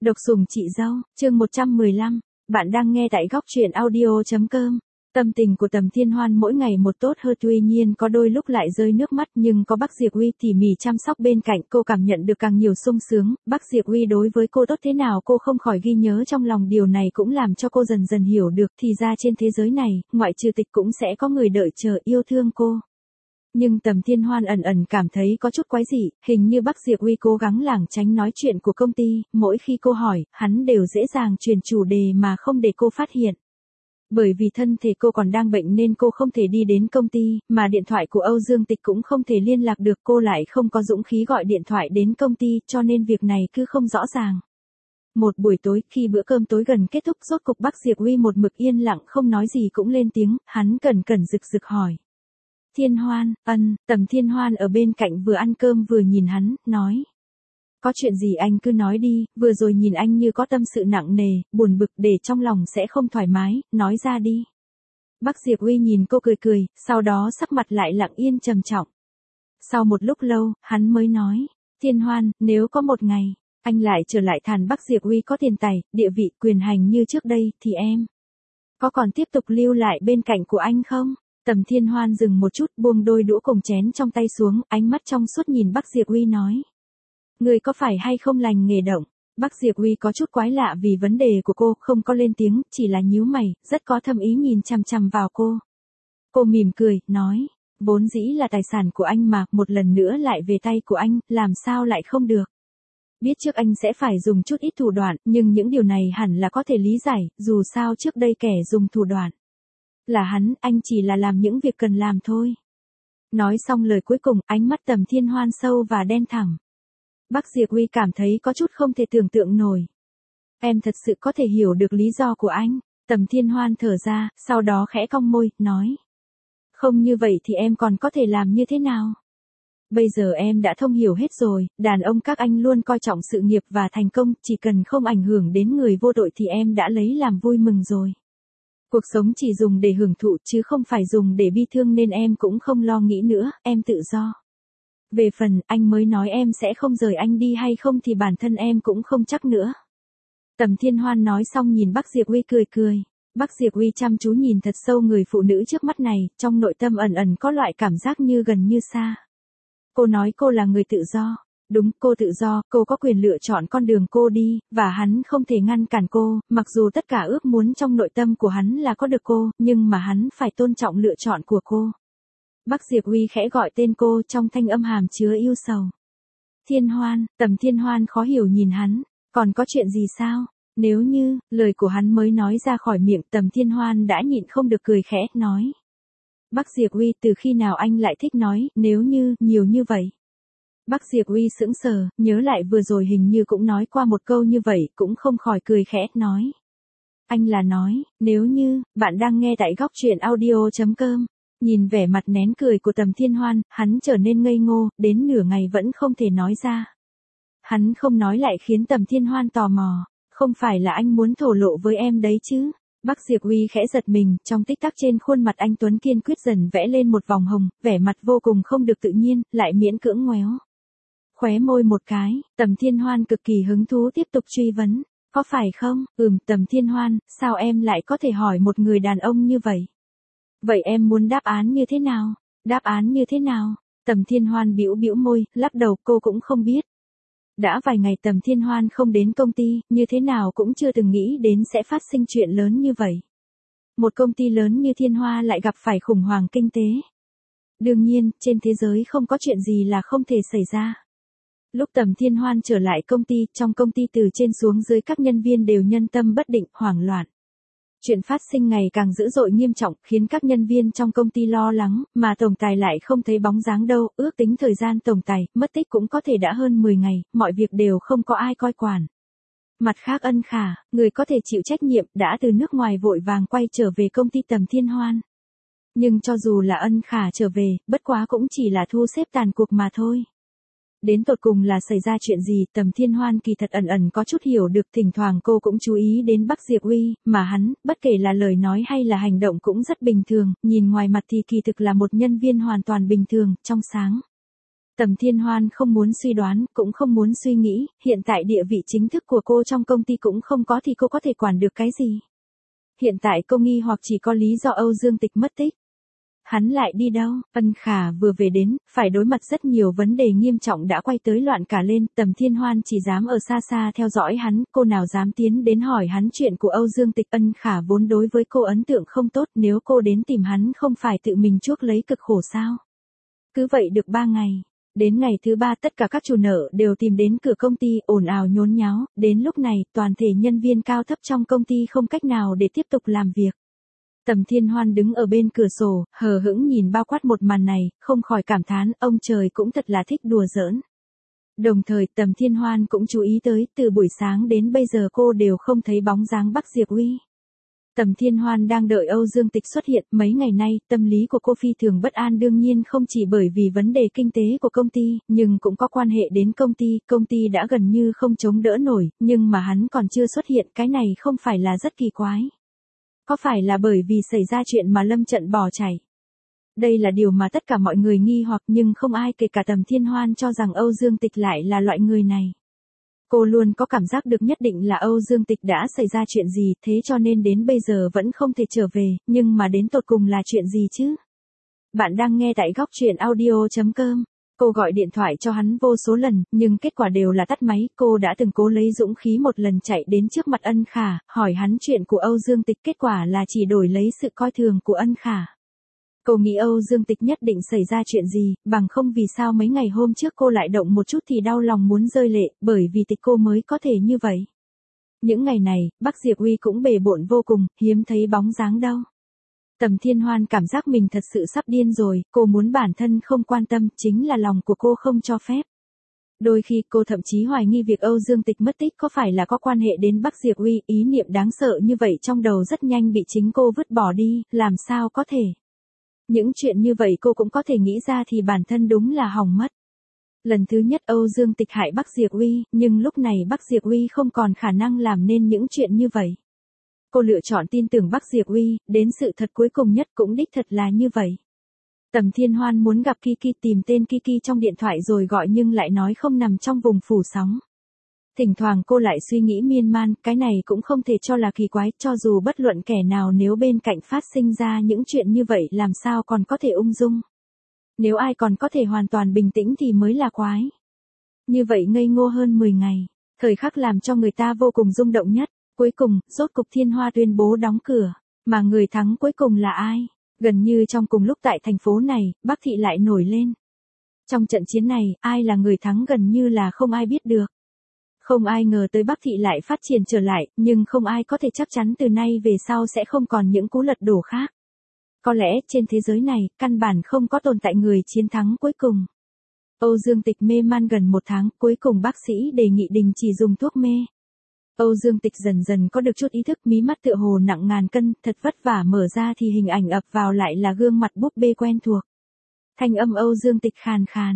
Độc sủng chị dâu, chương 115, bạn đang nghe tại góc truyện audio.com. Tâm tình của Tầm Thiên Hoan mỗi ngày một tốt hơn, tuy nhiên có đôi lúc lại rơi nước mắt, nhưng có bác Diệp Uy tỉ mỉ chăm sóc bên cạnh, cô cảm nhận được càng nhiều sung sướng. Bác Diệp Uy đối với cô tốt thế nào cô không khỏi ghi nhớ trong lòng, điều này cũng làm cho cô dần dần hiểu được, thì ra trên thế giới này, ngoại trừ Tịch cũng sẽ có người đợi chờ yêu thương cô. Nhưng Tầm Thiên Hoan ẩn ẩn cảm thấy có chút quái dị, hình như bác Diệp Uy cố gắng lảng tránh nói chuyện của công ty, mỗi khi cô hỏi, hắn đều dễ dàng chuyển chủ đề mà không để cô phát hiện. Bởi vì thân thể cô còn đang bệnh nên cô không thể đi đến công ty, mà điện thoại của Âu Dương Tịch cũng không thể liên lạc được, cô lại không có dũng khí gọi điện thoại đến công ty, cho nên việc này cứ không rõ ràng. Một buổi tối, khi bữa cơm tối gần kết thúc, rốt cục bác Diệp Uy một mực yên lặng không nói gì cũng lên tiếng, hắn cẩn rực rực hỏi. Thiên Hoan, Tầm Thiên Hoan ở bên cạnh vừa ăn cơm vừa nhìn hắn, nói. Có chuyện gì anh cứ nói đi, vừa rồi nhìn anh như có tâm sự nặng nề, buồn bực, để trong lòng sẽ không thoải mái, nói ra đi. Bác Diệp Uy nhìn cô cười, sau đó sắc mặt lại lặng yên trầm trọng. Sau một lúc lâu, hắn mới nói, Thiên Hoan, nếu có một ngày, anh lại trở lại thàn Bác Diệp Uy có tiền tài, địa vị, quyền hành như trước đây, thì em có còn tiếp tục lưu lại bên cạnh của anh không? Tầm Thiên Hoan dừng một chút, buông đôi đũa cùng chén trong tay xuống, ánh mắt trong suốt nhìn Bác Diệp Uy nói. Người có phải hay không lành nghề động? Bác Diệp Uy có chút quái lạ vì vấn đề của cô, không có lên tiếng, chỉ là nhíu mày, rất có thâm ý nhìn chằm chằm vào cô. Cô mỉm cười, nói, vốn dĩ là tài sản của anh mà, một lần nữa lại về tay của anh, làm sao lại không được? Biết trước anh sẽ phải dùng chút ít thủ đoạn, nhưng những điều này hẳn là có thể lý giải, dù sao trước đây kẻ dùng thủ đoạn là hắn, anh chỉ là làm những việc cần làm thôi. Nói xong lời cuối cùng, ánh mắt Tầm Thiên Hoan sâu và đen thẳm. Bác Diệp Uy cảm thấy có chút không thể tưởng tượng nổi. Em thật sự có thể hiểu được lý do của anh. Tầm Thiên Hoan thở ra, sau đó khẽ cong môi, nói. Không như vậy thì em còn có thể làm như thế nào? Bây giờ em đã thông hiểu hết rồi, đàn ông các anh luôn coi trọng sự nghiệp và thành công, chỉ cần không ảnh hưởng đến người vô tội thì em đã lấy làm vui mừng rồi. Cuộc sống chỉ dùng để hưởng thụ chứ không phải dùng để bi thương, nên em cũng không lo nghĩ nữa, em tự do. Về phần anh mới nói em sẽ không rời anh đi hay không thì bản thân em cũng không chắc nữa. Tầm Thiên Hoan nói xong nhìn bác Diệp Uy cười. Bác Diệp Uy chăm chú nhìn thật sâu người phụ nữ trước mắt này, trong nội tâm ẩn có loại cảm giác như gần như xa. Cô nói cô là người tự do. Đúng, cô tự do, cô có quyền lựa chọn con đường cô đi, và hắn không thể ngăn cản cô, mặc dù tất cả ước muốn trong nội tâm của hắn là có được cô, nhưng mà hắn phải tôn trọng lựa chọn của cô. Bác Diệp Uy khẽ gọi tên cô trong thanh âm hàm chứa yêu sầu. Thiên Hoan, Tầm Thiên Hoan khó hiểu nhìn hắn, còn có chuyện gì sao? Nếu như, lời của hắn mới nói ra khỏi miệng, Tầm Thiên Hoan đã nhịn không được cười khẽ, nói. Bác Diệp Uy, từ khi nào anh lại thích nói, nếu như, nhiều như vậy? Bác Diệp Uy sững sờ, nhớ lại vừa rồi hình như cũng nói qua một câu như vậy, cũng không khỏi cười khẽ, nói. Anh là nói, nếu như, bạn đang nghe tại góc truyện audio.com. Nhìn vẻ mặt nén cười của Tầm Thiên Hoan, hắn trở nên ngây ngô, đến nửa ngày vẫn không thể nói ra. Hắn không nói lại khiến Tầm Thiên Hoan tò mò, không phải là anh muốn thổ lộ với em đấy chứ? Bác Diệp Uy khẽ giật mình, trong tích tắc trên khuôn mặt anh tuấn kiên quyết dần vẽ lên một vòng hồng, vẻ mặt vô cùng không được tự nhiên, lại miễn cưỡng ngoéo khóe môi một cái. Tầm Thiên Hoan cực kỳ hứng thú tiếp tục truy vấn, có phải không? Tầm Thiên Hoan, sao em lại có thể hỏi một người đàn ông như vậy? Vậy em muốn đáp án như thế nào? Đáp án như thế nào? Tầm Thiên Hoan bĩu môi, lắc đầu, cô cũng không biết. Đã vài ngày Tầm Thiên Hoan không đến công ty, như thế nào cũng chưa từng nghĩ đến sẽ phát sinh chuyện lớn như vậy. Một công ty lớn như Thiên Hoa lại gặp phải khủng hoảng kinh tế. Đương nhiên, trên thế giới không có chuyện gì là không thể xảy ra. Lúc Tầm Thiên Hoan trở lại công ty, trong công ty từ trên xuống dưới các nhân viên đều nhân tâm bất định, hoảng loạn. Chuyện phát sinh ngày càng dữ dội nghiêm trọng, khiến các nhân viên trong công ty lo lắng, mà tổng tài lại không thấy bóng dáng đâu, ước tính thời gian tổng tài mất tích cũng có thể đã hơn 10 ngày, mọi việc đều không có ai coi quản. Mặt khác Ân Khả, người có thể chịu trách nhiệm, đã từ nước ngoài vội vàng quay trở về công ty Tầm Thiên Hoan. Nhưng cho dù là Ân Khả trở về, bất quá cũng chỉ là thu xếp tàn cuộc mà thôi. Đến tột cùng là xảy ra chuyện gì, Tầm Thiên Hoan kỳ thật ẩn có chút hiểu được, thỉnh thoảng cô cũng chú ý đến bác Diệp Uy, mà hắn, bất kể là lời nói hay là hành động cũng rất bình thường, nhìn ngoài mặt thì kỳ thực là một nhân viên hoàn toàn bình thường, trong sáng. Tầm Thiên Hoan không muốn suy đoán, cũng không muốn suy nghĩ, hiện tại địa vị chính thức của cô trong công ty cũng không có thì cô có thể quản được cái gì. Hiện tại cô nghi hoặc chỉ có lý do Âu Dương Tịch mất tích. Hắn lại đi đâu? Ân Khả vừa về đến, phải đối mặt rất nhiều vấn đề nghiêm trọng đã quay tới loạn cả lên, Tầm Thiên Hoan chỉ dám ở xa xa theo dõi hắn, cô nào dám tiến đến hỏi hắn chuyện của Âu Dương Tịch. Ân Khả vốn đối với cô ấn tượng không tốt, nếu cô đến tìm hắn không phải tự mình chuốc lấy cực khổ sao? Cứ vậy được 3 ngày. Đến ngày thứ 3 tất cả các chủ nợ đều tìm đến cửa công ty, ồn ào nhốn nháo, đến lúc này toàn thể nhân viên cao thấp trong công ty không cách nào để tiếp tục làm việc. Tầm Thiên Hoan đứng ở bên cửa sổ, hờ hững nhìn bao quát một màn này, không khỏi cảm thán, ông trời cũng thật là thích đùa giỡn. Đồng thời Tầm Thiên Hoan cũng chú ý tới, từ buổi sáng đến bây giờ cô đều không thấy bóng dáng Bắc Diệp Uy. Tầm Thiên Hoan đang đợi Âu Dương Tịch xuất hiện, mấy ngày nay, tâm lý của cô phi thường bất an, đương nhiên không chỉ bởi vì vấn đề kinh tế của công ty, nhưng cũng có quan hệ đến công ty đã gần như không chống đỡ nổi, nhưng mà hắn còn chưa xuất hiện, cái này không phải là rất kỳ quái. Có phải là bởi vì xảy ra chuyện mà lâm trận bỏ chạy? Đây là điều mà tất cả mọi người nghi hoặc, nhưng không ai kể cả Tầm Thiên Hoan cho rằng Âu Dương Tịch lại là loại người này. Cô luôn có cảm giác được nhất định là Âu Dương Tịch đã xảy ra chuyện gì, thế cho nên đến bây giờ vẫn không thể trở về, nhưng mà đến tột cùng là chuyện gì chứ? Bạn đang nghe tại góc truyện audio.com. Cô gọi điện thoại cho hắn vô số lần, nhưng kết quả đều là tắt máy. Cô đã từng cố lấy dũng khí một lần chạy đến trước mặt Ân Khả, hỏi hắn chuyện của Âu Dương Tịch, kết quả là chỉ đổi lấy sự coi thường của Ân Khả. Cô nghĩ Âu Dương Tịch nhất định xảy ra chuyện gì, bằng không vì sao mấy ngày hôm trước cô lại động một chút thì đau lòng muốn rơi lệ, bởi vì Tịch cô mới có thể như vậy. Những ngày này, Bắc Diệp Uy cũng bề bộn vô cùng, hiếm thấy bóng dáng đâu. Tầm Thiên Hoan cảm giác mình thật sự sắp điên rồi, cô muốn bản thân không quan tâm, chính là lòng của cô không cho phép. Đôi khi cô thậm chí hoài nghi việc Âu Dương Tịch mất tích có phải là có quan hệ đến Bắc Diệp Uy, ý niệm đáng sợ như vậy trong đầu rất nhanh bị chính cô vứt bỏ đi, làm sao có thể. Những chuyện như vậy cô cũng có thể nghĩ ra thì bản thân đúng là hỏng mất. Lần thứ nhất Âu Dương Tịch hại Bắc Diệp Uy, nhưng lúc này Bắc Diệp Uy không còn khả năng làm nên những chuyện như vậy. Cô lựa chọn tin tưởng Bắc Diệp Uy, đến sự thật cuối cùng nhất cũng đích thật là như vậy. Tầm Thiên Hoan muốn gặp Kiki, tìm tên Kiki trong điện thoại rồi gọi nhưng lại nói không nằm trong vùng phủ sóng. Thỉnh thoảng cô lại suy nghĩ miên man, cái này cũng không thể cho là kỳ quái, cho dù bất luận kẻ nào nếu bên cạnh phát sinh ra những chuyện như vậy làm sao còn có thể ung dung. Nếu ai còn có thể hoàn toàn bình tĩnh thì mới là quái. Như vậy ngây ngô hơn 10 ngày, thời khắc làm cho người ta vô cùng rung động nhất. Cuối cùng, rốt cục Thiên Hoa tuyên bố đóng cửa, mà người thắng cuối cùng là ai? Gần như trong cùng lúc tại thành phố này, Bắc Thị lại nổi lên. Trong trận chiến này, ai là người thắng gần như là không ai biết được. Không ai ngờ tới Bắc Thị lại phát triển trở lại, nhưng không ai có thể chắc chắn từ nay về sau sẽ không còn những cú lật đổ khác. Có lẽ trên thế giới này, căn bản không có tồn tại người chiến thắng cuối cùng. Âu Dương Tịch mê man gần 1 tháng, cuối cùng bác sĩ đề nghị đình chỉ dùng thuốc mê. Âu Dương Tịch dần dần có được chút ý thức, mí mắt tựa hồ nặng ngàn cân, thật vất vả mở ra thì hình ảnh ập vào lại là gương mặt búp bê quen thuộc. Thanh âm Âu Dương Tịch khàn khàn,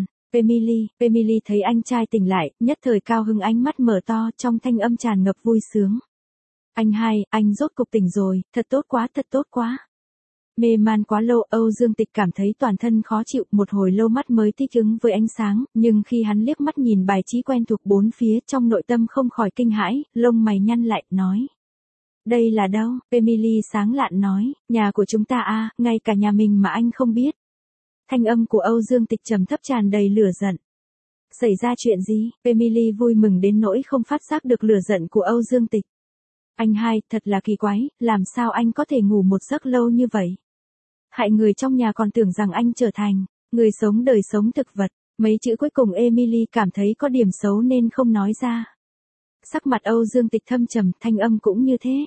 Emily thấy anh trai tỉnh lại, nhất thời cao hứng ánh mắt mở to, trong thanh âm tràn ngập vui sướng. Anh hai, anh rốt cục tỉnh rồi, thật tốt quá. Mê man quá lâu, Âu Dương Tịch cảm thấy toàn thân khó chịu, một hồi lâu mắt mới thích ứng với ánh sáng, nhưng khi hắn liếc mắt nhìn bài trí quen thuộc bốn phía, trong nội tâm không khỏi kinh hãi, lông mày nhăn lại, nói. Đây là đâu? Emily sáng lạn nói, nhà của chúng ta à, ngay cả nhà mình mà anh không biết. Thanh âm của Âu Dương Tịch trầm thấp tràn đầy lửa giận. Xảy ra chuyện gì? Emily vui mừng đến nỗi không phát giác được lửa giận của Âu Dương Tịch. Anh hai, thật là kỳ quái, làm sao anh có thể ngủ một giấc lâu như vậy? Hại người trong nhà còn tưởng rằng anh trở thành người sống đời sống thực vật. Mấy chữ cuối cùng Emily cảm thấy có điểm xấu nên không nói ra. Sắc mặt Âu Dương Tịch thâm trầm, thanh âm cũng như thế.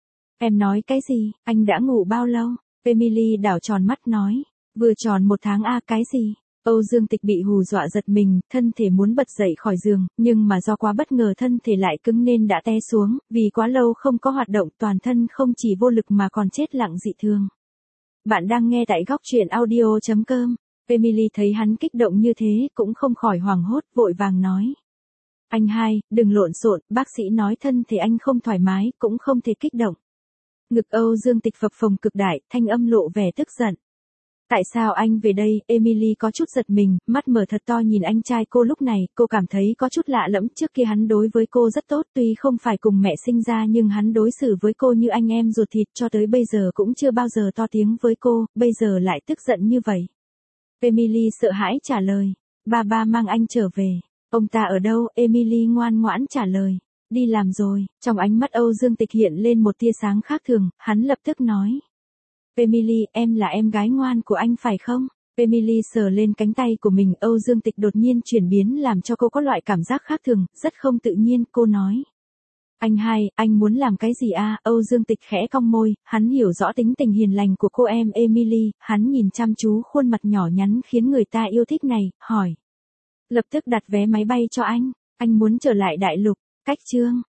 Em nói cái gì, anh đã ngủ bao lâu? Emily đảo tròn mắt nói. Vừa tròn 1 tháng à, cái gì? Âu Dương Tịch bị hù dọa giật mình, thân thể muốn bật dậy khỏi giường, nhưng mà do quá bất ngờ thân thể lại cứng nên đã té xuống, vì quá lâu không có hoạt động, toàn thân không chỉ vô lực mà còn chết lặng dị thường. Bạn đang nghe tại góc truyện audio.com. Emily thấy hắn kích động như thế, cũng không khỏi hoảng hốt, vội vàng nói. Anh hai, đừng lộn xộn, bác sĩ nói thân thể anh không thoải mái, cũng không thể kích động. Ngực Âu Dương Tịch phập phồng cực đại, thanh âm lộ vẻ tức giận. Tại sao anh về đây? Emily có chút giật mình, mắt mở thật to nhìn anh trai cô lúc này, cô cảm thấy có chút lạ lẫm, trước kia hắn đối với cô rất tốt, tuy không phải cùng mẹ sinh ra nhưng hắn đối xử với cô như anh em ruột thịt, cho tới bây giờ cũng chưa bao giờ to tiếng với cô, bây giờ lại tức giận như vậy. Emily sợ hãi trả lời, ba mang anh trở về. Ông ta ở đâu? Emily ngoan ngoãn trả lời, đi làm rồi. Trong ánh mắt Âu Dương Tịch hiện lên một tia sáng khác thường, hắn lập tức nói. Emily, em là em gái ngoan của anh phải không? Emily sờ lên cánh tay của mình, Âu Dương Tịch đột nhiên chuyển biến làm cho cô có loại cảm giác khác thường, rất không tự nhiên, cô nói. Anh muốn làm cái gì à? Âu Dương Tịch khẽ cong môi, hắn hiểu rõ tính tình hiền lành của cô em Emily, hắn nhìn chăm chú khuôn mặt nhỏ nhắn khiến người ta yêu thích này, hỏi. Lập tức đặt vé máy bay cho anh muốn trở lại đại lục, cách chương.